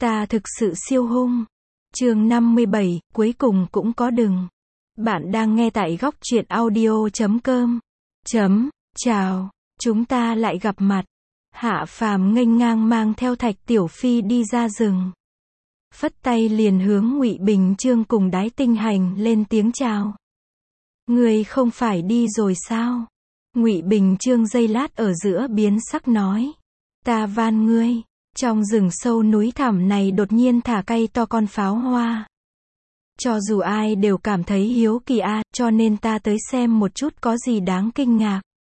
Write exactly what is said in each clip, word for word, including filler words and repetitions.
Ta thực sự siêu hung. Chương năm mươi bảy, cuối cùng cũng có đừng. Bạn đang nghe tại góc truyện audio chấm com. Chấm, chào, chúng ta lại gặp mặt. Hạ Phàm nghênh ngang mang theo Thạch Tiểu Phi đi ra rừng. Phất tay liền hướng Ngụy Bình Chương cùng Đái Tinh Hành lên tiếng chào. Ngươi không phải đi rồi sao? Ngụy Bình Chương giây lát ở giữa biến sắc nói. Ta van ngươi. Trong rừng sâu núi thẳm này đột nhiên thả cây to con pháo hoa. Cho dù ai đều cảm thấy hiếu kỳ a, cho nên ta tới xem một chút có gì đáng kinh ngạc.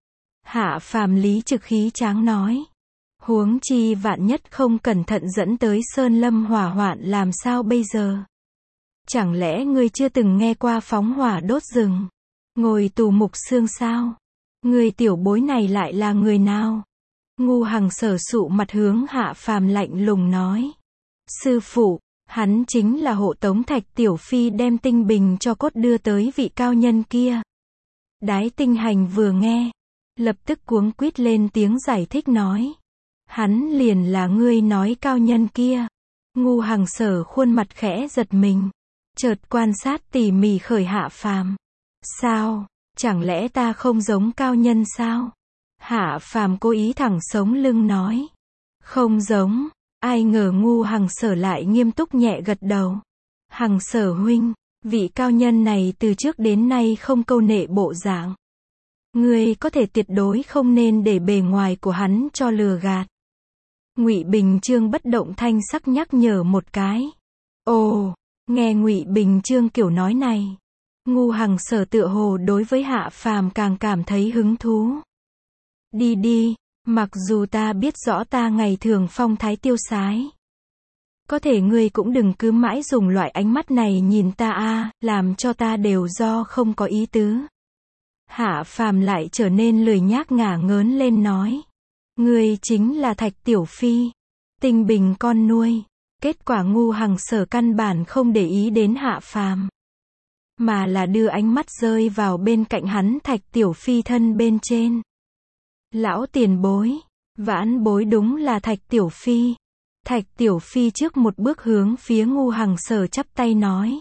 Hạ Phàm lý trực khí tráng nói. Huống chi vạn nhất không cẩn thận dẫn tới sơn lâm hỏa hoạn làm sao bây giờ? Chẳng lẽ ngươi chưa từng nghe qua phóng hỏa đốt rừng? Ngồi tù mục xương sao? Người tiểu bối này lại là người nào? Ngu Hằng Sở sụ mặt hướng Hạ Phàm lạnh lùng nói. Sư phụ, hắn chính là hộ tống Thạch Tiểu Phi đem tinh bình cho cốt đưa tới vị cao nhân kia. Đái Tinh Hành vừa nghe, lập tức cuống quýt lên tiếng giải thích nói. Hắn liền là ngươi nói cao nhân kia. Ngu Hằng Sở khuôn mặt khẽ giật mình, chợt quan sát tỉ mỉ khởi Hạ Phàm. Sao, chẳng lẽ ta không giống cao nhân sao? Hạ Phàm cố ý thẳng sống lưng nói. Không giống. Ai ngờ Ngu Hằng Sở lại nghiêm túc nhẹ gật đầu. Hằng Sở huynh, vị cao nhân này từ trước đến nay không câu nệ bộ dạng. Ngươi có thể tuyệt đối không nên để bề ngoài của hắn cho lừa gạt. Ngụy Bình Chương bất động thanh sắc nhắc nhở một cái. Ồ, nghe Ngụy Bình Chương kiểu nói này, Ngu Hằng Sở tựa hồ đối với Hạ Phàm càng cảm thấy hứng thú. Đi đi, mặc dù ta biết rõ ta ngày thường phong thái tiêu sái. Có thể ngươi cũng đừng cứ mãi dùng loại ánh mắt này nhìn ta a, làm cho ta đều do không có ý tứ. Hạ Phàm lại trở nên lười nhác ngả ngớn lên nói. Ngươi chính là Thạch Tiểu Phi, Tinh Bình con nuôi. Kết quả Ngu Hằng Sở căn bản không để ý đến Hạ Phàm, mà là đưa ánh mắt rơi vào bên cạnh hắn Thạch Tiểu Phi thân bên trên. Lão tiền bối, vãn bối đúng là Thạch Tiểu Phi. Thạch Tiểu Phi trước một bước hướng phía Ngu Hằng Sở chắp tay nói.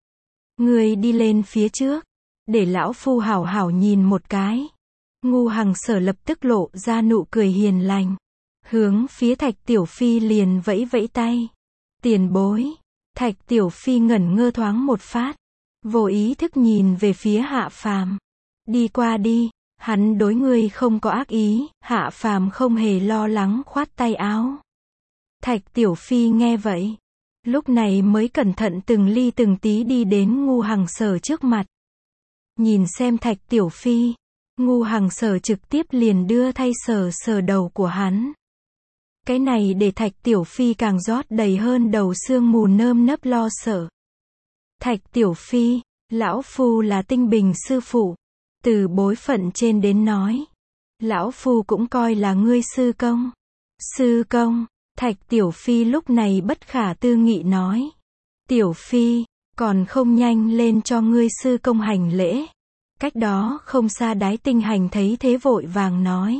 Ngươi đi lên phía trước, để lão phu hảo hảo nhìn một cái. Ngu Hằng Sở lập tức lộ ra nụ cười hiền lành, hướng phía Thạch Tiểu Phi liền vẫy vẫy tay. Tiền bối. Thạch Tiểu Phi ngẩn ngơ thoáng một phát, vô ý thức nhìn về phía Hạ Phàm. Đi qua đi. Hắn đối ngươi không có ác ý. Hạ Phàm không hề lo lắng khoát tay áo. Thạch Tiểu Phi nghe vậy, lúc này mới cẩn thận từng ly từng tí đi đến Ngu Hằng Sở trước mặt. Nhìn xem Thạch Tiểu Phi, Ngu Hằng Sở trực tiếp liền đưa tay sờ sờ đầu của hắn. Cái này để Thạch Tiểu Phi càng rót đầy hơn đầu sương mù nơm nớp lo sợ. Thạch Tiểu Phi, lão phu là Tinh Bình sư phụ. Từ bối phận trên đến nói, lão phu cũng coi là ngươi sư công. Sư công. Thạch Tiểu Phi lúc này bất khả tư nghị nói. Tiểu Phi, còn không nhanh lên cho ngươi sư công hành lễ. Cách đó không xa Đái Tinh Hành thấy thế vội vàng nói.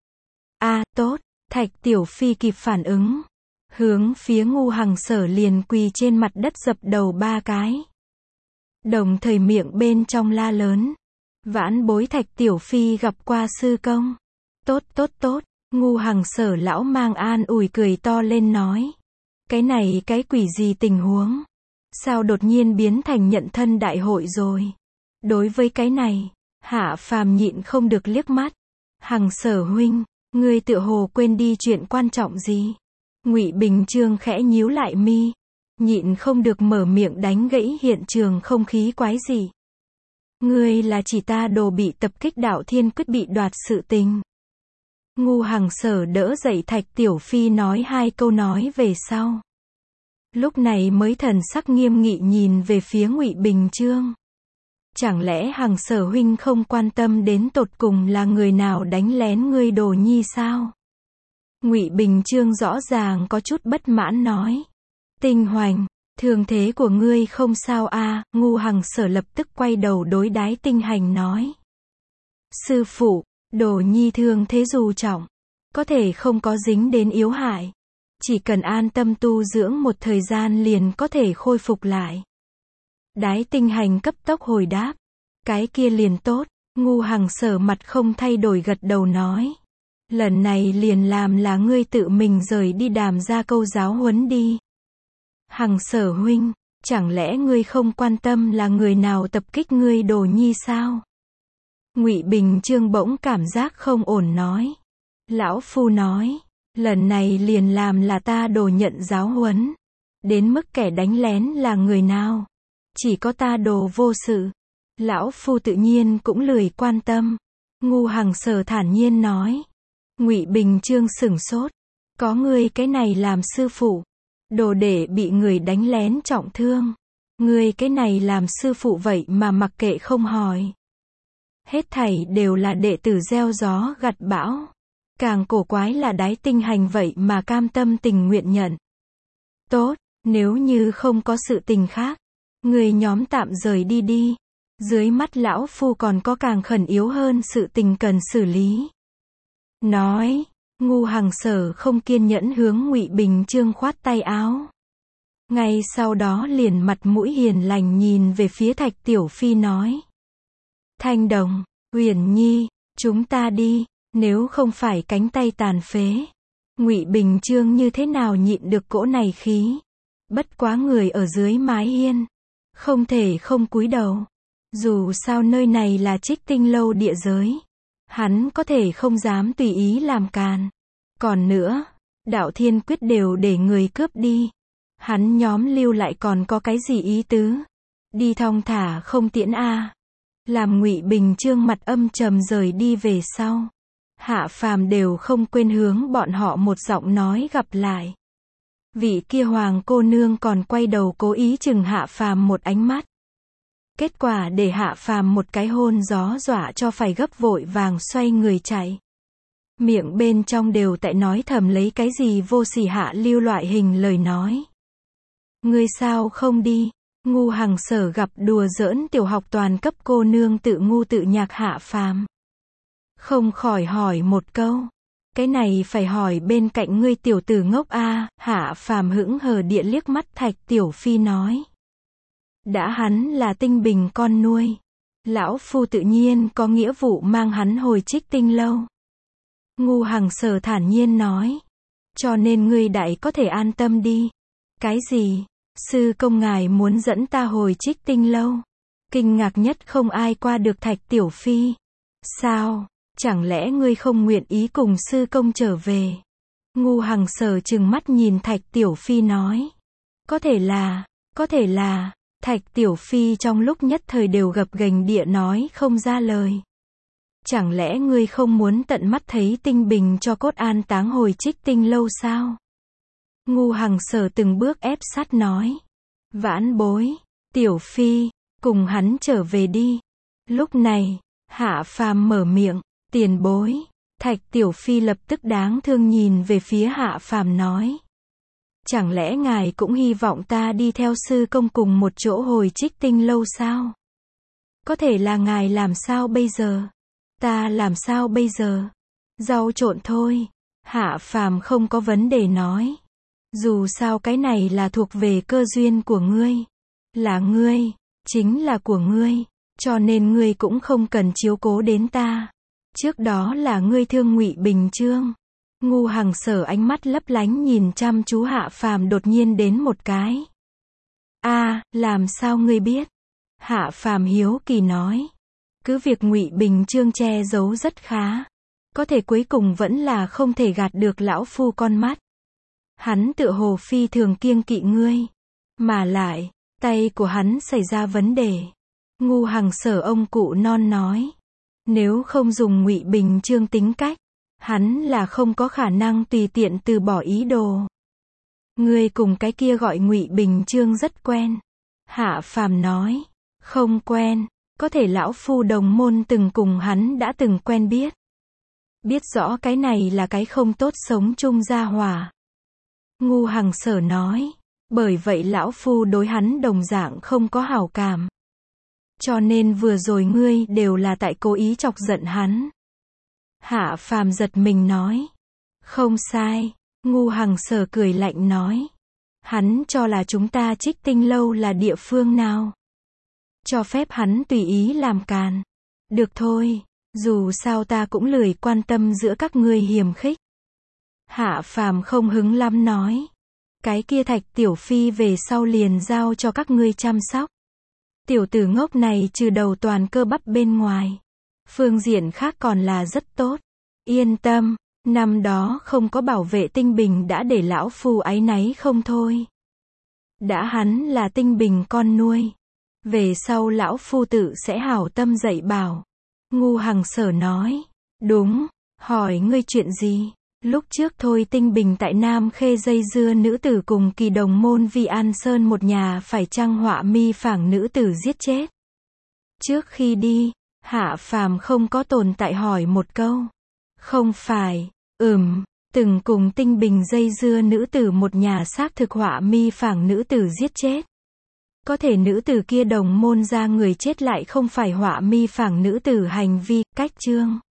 A, à, tốt. Thạch Tiểu Phi kịp phản ứng, hướng phía Ngu Hằng Sở liền quỳ trên mặt đất dập đầu ba cái. Đồng thời miệng bên trong la lớn. Vãn bối Thạch Tiểu Phi gặp qua sư công. Tốt tốt tốt. Ngu Hằng Sở lão mang an ủi cười to lên nói. Cái này cái quỷ gì tình huống? Sao đột nhiên biến thành nhận thân đại hội rồi? Đối với cái này, Hạ Phàm nhịn không được liếc mắt. Hằng Sở huynh, ngươi tựa hồ quên đi chuyện quan trọng gì? Ngụy Bình Chương khẽ nhíu lại mi, nhịn không được mở miệng đánh gãy hiện trường không khí quái dị. Ngươi là chỉ ta đồ bị tập kích Đạo Thiên Quyết bị đoạt sự tình. Ngu Hằng Sở đỡ dậy Thạch Tiểu Phi nói hai câu nói về sau. Lúc này mới thần sắc nghiêm nghị nhìn về phía Ngụy Bình Chương. Chẳng lẽ Hằng Sở huynh không quan tâm đến tột cùng là người nào đánh lén ngươi đồ nhi sao? Ngụy Bình Chương rõ ràng có chút bất mãn nói. Tinh Hoành, thương thế của ngươi không sao a? À? Ngu Hằng Sở lập tức quay đầu đối Đái Tinh Hành nói. Sư phụ, đồ nhi thương thế dù trọng, có thể không có dính đến yếu hại. chỉ cần an tâm tu dưỡng một thời gian liền có thể khôi phục lại. Đái Tinh Hành cấp tốc hồi đáp, cái kia liền tốt. Ngu Hằng Sở mặt không thay đổi gật đầu nói, lần này liền làm là ngươi tự mình rời đi đàm ra câu giáo huấn đi. Hằng Sở huynh, chẳng lẽ ngươi không quan tâm là người nào tập kích ngươi Đồ Nhi sao? Ngụy Bình Chương bỗng cảm giác không ổn nói. Lão phu nói, lần này liền làm là ta Đồ nhận giáo huấn. Đến mức kẻ đánh lén là người nào? Chỉ có ta Đồ vô sự. Lão phu tự nhiên cũng lười quan tâm. Ngu Hằng Sở thản nhiên nói. Ngụy Bình Chương sửng sốt. Có ngươi cái này làm sư phụ. Đồ đệ bị người đánh lén trọng thương. Ngươi cái này làm sư phụ vậy mà mặc kệ không hỏi. Hết thảy đều là đệ tử gieo gió gặt bão. Càng cổ quái là Đái Tinh Hành vậy mà cam tâm tình nguyện nhận. Tốt, nếu như không có sự tình khác, người nhóm tạm rời đi đi. Dưới mắt lão phu còn có càng khẩn yếu hơn sự tình cần xử lý. Nói, Ngu Hằng Sở không kiên nhẫn hướng Ngụy Bình Chương khoát tay áo. Ngay sau đó liền mặt mũi hiền lành nhìn về phía Thạch Tiểu Phi nói. Thanh Đồng, Uyển Nhi, chúng ta đi, nếu không phải cánh tay tàn phế. Ngụy Bình Chương như thế nào nhịn được cỗ này khí. Bất quá người ở dưới mái hiên. Không thể không cúi đầu. Dù sao nơi này là Trích Tinh Lâu địa giới. Hắn có thể không dám tùy ý làm càn. Còn nữa, Đạo Thiên Quyết đều để người cướp đi. Hắn nhóm lưu lại còn có cái gì ý tứ? Đi thong thả không tiễn a. Làm Ngụy Bình Chương mặt âm trầm rời đi về sau. Hạ Phàm đều không quên hướng bọn họ một giọng nói gặp lại. Vị kia hoàng cô nương còn quay đầu cố ý chừng Hạ Phàm một ánh mắt. Kết quả để Hạ Phàm một cái hôn gió dọa cho phải gấp vội vàng xoay người chạy. Miệng bên trong đều tại nói thầm lấy cái gì vô sỉ hạ lưu loại hình lời nói. Ngươi sao không đi? Ngu Hằng Sở gặp đùa giỡn tiểu học toàn cấp cô nương tự ngu tự nhạc Hạ Phàm. Không khỏi hỏi một câu. Cái này phải hỏi bên cạnh ngươi tiểu tử ngốc a. Hạ Phàm hững hờ địa liếc mắt Thạch Tiểu Phi nói. Đã hắn là Tinh Bình con nuôi. Lão phu tự nhiên có nghĩa vụ mang hắn hồi Trích Tinh Lâu. Ngu Hằng Sở thản nhiên nói. Cho nên ngươi đại có thể an tâm đi. Cái gì? Sư công ngài muốn dẫn ta hồi Trích Tinh Lâu? Kinh ngạc nhất không ai qua được Thạch Tiểu Phi. Sao? Chẳng lẽ ngươi không nguyện ý cùng sư công trở về? Ngu Hằng Sở trừng mắt nhìn Thạch Tiểu Phi nói. Có thể là, có thể là, Thạch Tiểu Phi trong lúc nhất thời đều gập ghềnh địa nói không ra lời. Chẳng lẽ ngươi không muốn tận mắt thấy Tinh Bình cho cốt an táng hồi Trích Tinh Lâu sao? Ngu Hằng Sở từng bước ép sát nói. Vãn bối, Tiểu Phi, cùng hắn trở về đi. Lúc này, Hạ Phàm mở miệng, tiền bối. Thạch Tiểu Phi lập tức đáng thương nhìn về phía Hạ Phàm nói. Chẳng lẽ ngài cũng hy vọng ta đi theo sư công cùng một chỗ hồi Trích Tinh Lâu sao? Có thể là ngài làm sao bây giờ? Ta làm sao bây giờ? Rau trộn thôi. Hạ Phàm không có vấn đề nói. Dù sao cái này là thuộc về cơ duyên của ngươi. Là ngươi, chính là của ngươi. Cho nên ngươi cũng không cần chiếu cố đến ta. Trước đó là ngươi thương Ngụy Bình Chương. Ngu Hằng Sở ánh mắt lấp lánh nhìn chăm chú Hạ Phàm đột nhiên đến một cái. A, làm sao ngươi biết? Hạ Phàm hiếu kỳ nói. Cứ việc Ngụy Bình Chương che giấu rất khá. Có thể cuối cùng vẫn là không thể gạt được lão phu con mắt. Hắn tựa hồ phi thường kiêng kỵ ngươi. Mà lại, tay của hắn xảy ra vấn đề. Ngu Hằng Sở ông cụ non nói. Nếu không dùng Ngụy Bình Chương tính cách, hắn là không có khả năng tùy tiện từ bỏ ý đồ. Ngươi cùng cái kia gọi Ngụy Bình Chương rất quen. Hạ Phàm nói. Không quen, có thể lão phu đồng môn từng cùng hắn đã từng quen biết. Biết rõ cái này là cái không tốt sống chung gia hòa. Ngu Hằng Sở nói. Bởi vậy lão phu đối hắn đồng dạng không có hảo cảm. Cho nên vừa rồi ngươi đều là tại cố ý chọc giận hắn. Hạ Phàm giật mình nói. Không sai, Ngu Hằng Sở cười lạnh nói. Hắn cho là chúng ta Trích Tinh Lâu là địa phương nào? Cho phép hắn tùy ý làm càn. Được thôi, dù sao ta cũng lười quan tâm giữa các ngươi hiềm khích. Hạ Phàm không hứng lắm nói. Cái kia Thạch Tiểu Phi về sau liền giao cho các ngươi chăm sóc. Tiểu tử ngốc này trừ đầu toàn cơ bắp bên ngoài. Phương diện khác còn là rất tốt. Yên tâm, năm đó không có bảo vệ Tinh Bình đã để lão phu áy náy không thôi. Đã hắn là Tinh Bình con nuôi. Về sau lão phu tự sẽ hảo tâm dạy bảo. Ngu Hằng Sở nói. Đúng, hỏi ngươi chuyện gì? Lúc trước thôi Tinh Bình tại Nam Khê dây dưa nữ tử cùng Kỳ đồng môn Vi An Sơn một nhà phải chăng họa mi phảng nữ tử giết chết? Trước khi đi, Hạ Phàm không có tồn tại hỏi một câu. Không phải, ừm, từng cùng Tinh Bình dây dưa nữ tử một nhà xác thực họa mi phảng nữ tử giết chết. Có thể nữ tử kia đồng môn ra người chết lại không phải họa mi phảng nữ tử hành vi, cách chương.